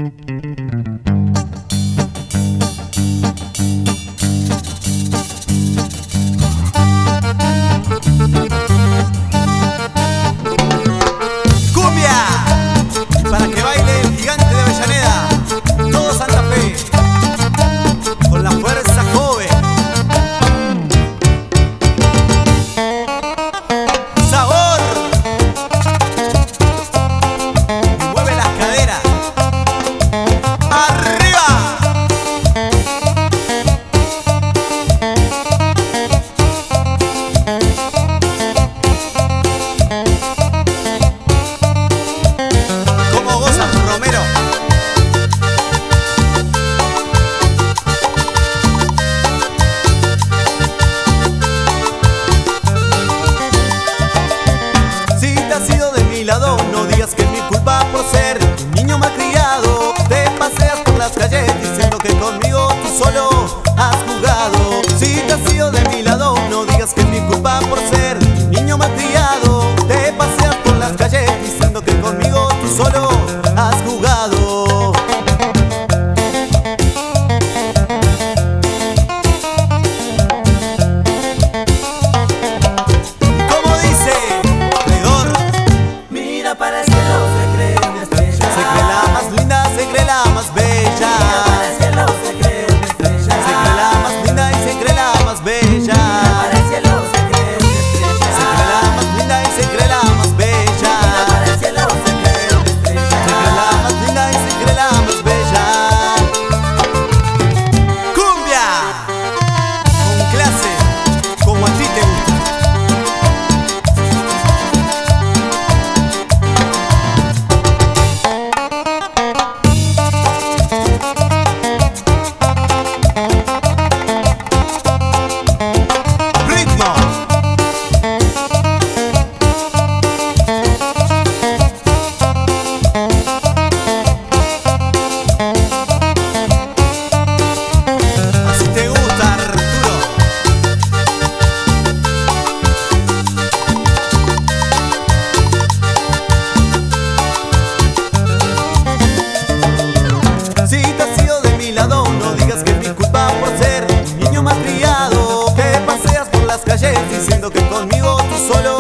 No digas que es mi culpa por ser un niño malcriado. Te paseas por las calles diciendo que conmigo tú solo has jugado. Si te has ido de mi lado, no digas que es mi culpa por ser un niño malcriado. Te paseas por las calles diciendo que conmigo tú solo has jugado. Para el cielo se cree una estrella. Se cree la más linda, se cree la más bella. Mira para el cielo se cree una estrella. Se cree la más linda y se cree la más bella. Mira para el cielo se cree una estrella. Se cree la más linda y se cree la más bella. Mira para el cielo se cree una estrella. Se cree la más linda y se cree la más bella. ¡Cumbia! Con clase, como a ti te gusta. No digas que es mi culpa por ser un niño malcriado. Te paseas por las calles diciendo que conmigo tú solo